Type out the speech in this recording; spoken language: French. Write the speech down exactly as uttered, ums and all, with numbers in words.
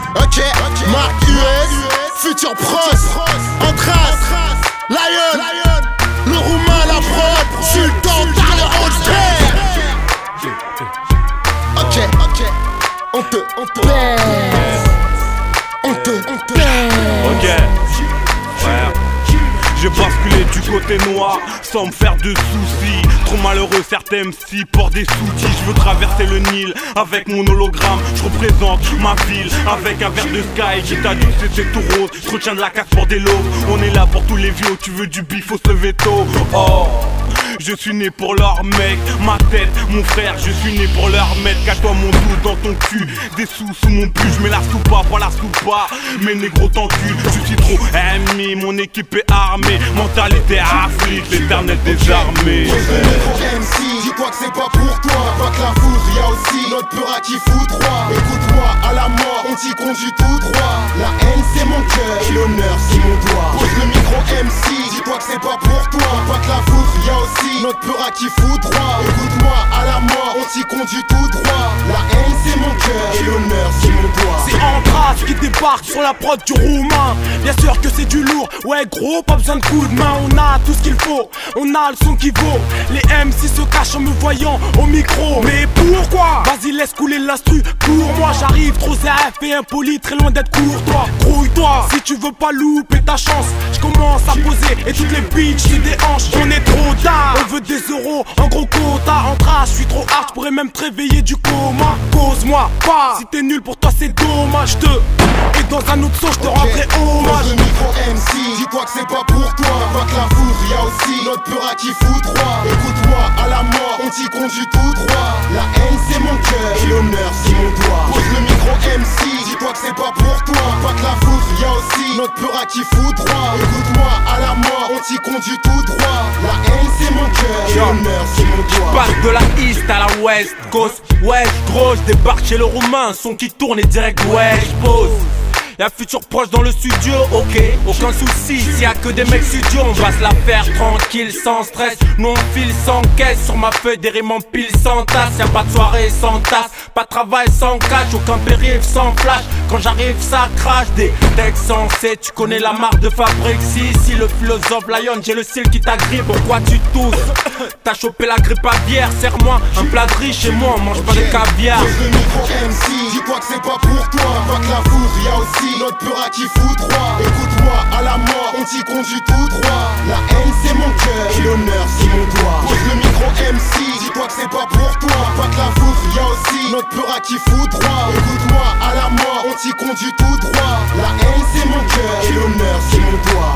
Ok, Marc U S, Future Pros, Antras, Lion, le roumain, la prod, Sultan, dans le holster. Ok, ok, on te, on te baise, on te, on te baise. Ok, ouais. J'ai basculé du côté noir sans me faire de soucis. Trop malheureux certains M C portent des soutis. Je veux traverser le Nil avec mon hologramme. Je représente ma ville avec un verre de Sky qui t'a dit que c'était tout rose. Je retiens de la casse pour des lots. On est là pour tous les vieux. Tu veux du bif, faut se lever tôt. Oh, je suis né pour leur mec, ma tête, mon frère, je suis né pour leur mettre. Cache-toi mon dos dans ton cul, des sous sous mon pull, je mets la soupa, pas la soupa. Mes négros t'enculent, je suis trop ami, mon équipe est armée. Mentalité afflige, l'éternel désarmé. M C, dis-toi que c'est pas pour toi, pas que la foudre, y'a aussi notre peur qui fout droit. Écoute-moi, à la mort, on t'y conduit tout droit. La haine c'est mon cœur, et l'honneur c'est mon doigt. Pose le micro M C, dis-toi que c'est pas pour toi, pas que la foudre, y'a aussi notre peur qui fout droit. Écoute-moi, à la mort, on t'y conduit tout droit. La haine c'est mon cœur, et l'honneur c'est mon doigt. C'est Antras qui débarque sur la prod du roumain. Bien sûr que c'est du lourd, ouais gros, pas besoin de coup de main. On a tout ce qu'il faut, on a le son qui vaut. Les M C se cachent en me voyant au micro. Mais pourquoi? Vas-y laisse couler l'instru. Pour moi j'arrive trop Z F et impoli, très loin d'être courtois. Grouille-toi, si tu veux pas louper ta chance. Je commence à poser et toutes les bitches se déhanchent. On est trop tard, on veut des euros, en gros quota. Antras, je suis trop hard, je pourrais même te réveiller du coma. Cause-moi pas, si t'es nul pour toi c'est dommage. Te et dans un autre son je te rendrai hommage. Le micro M C, dis-toi que c'est pas pour toi, pas que la foudre, y'a aussi notre peur qui fout droit. Écoute-moi, à la mort, on t'y conduit tout droit. La haine c'est mon cœur, et l'honneur c'est mon doigt. Pose le micro M C, dis-toi que c'est pas pour toi, pas que la foudre, y'a aussi notre peur qui fout droit. Écoute-moi, à la mort, on t'y conduit tout droit. La haine c'est mon cœur, et l'honneur c'est mon doigt. Passe de la East à la West Coast, ouais gros, je débarque chez le roumain, son qui tourne et direct ouais je pose. Y'a Future proche dans le studio, ok, aucun souci, s'il y a que des mecs studio, on va se la faire tranquille, sans stress. Nous on file sans caisse, sur ma feuille des rimes en pile sans tasse. Y'a pas de soirée sans tasse, pas de travail sans cash, aucun périph' sans flash. Quand j'arrive ça crache, des textes sensés, tu connais la marque de fabrique. Si, si le philosophe Lion, j'ai le style qui t'agrippe, pourquoi tu tousses? T'as chopé la grippe aviaire, serre-moi un plat de riz chez moi, on mange pas de caviar. Pose le micro M C, dis-toi que c'est pas pour toi, pas que la foudre, y'a aussi notre peur qui fout droit. Écoute-moi, à la mort, on t'y conduit tout droit. La haine c'est mon cœur, et l'honneur c'est mon doigt. Pose le micro M C, dis-toi que c'est pas pour toi, pas que la foudre, y'a aussi notre peur qui fout droit. Écoute-moi, à la mort, on t'y conduit tout droit. La haine c'est mon cœur,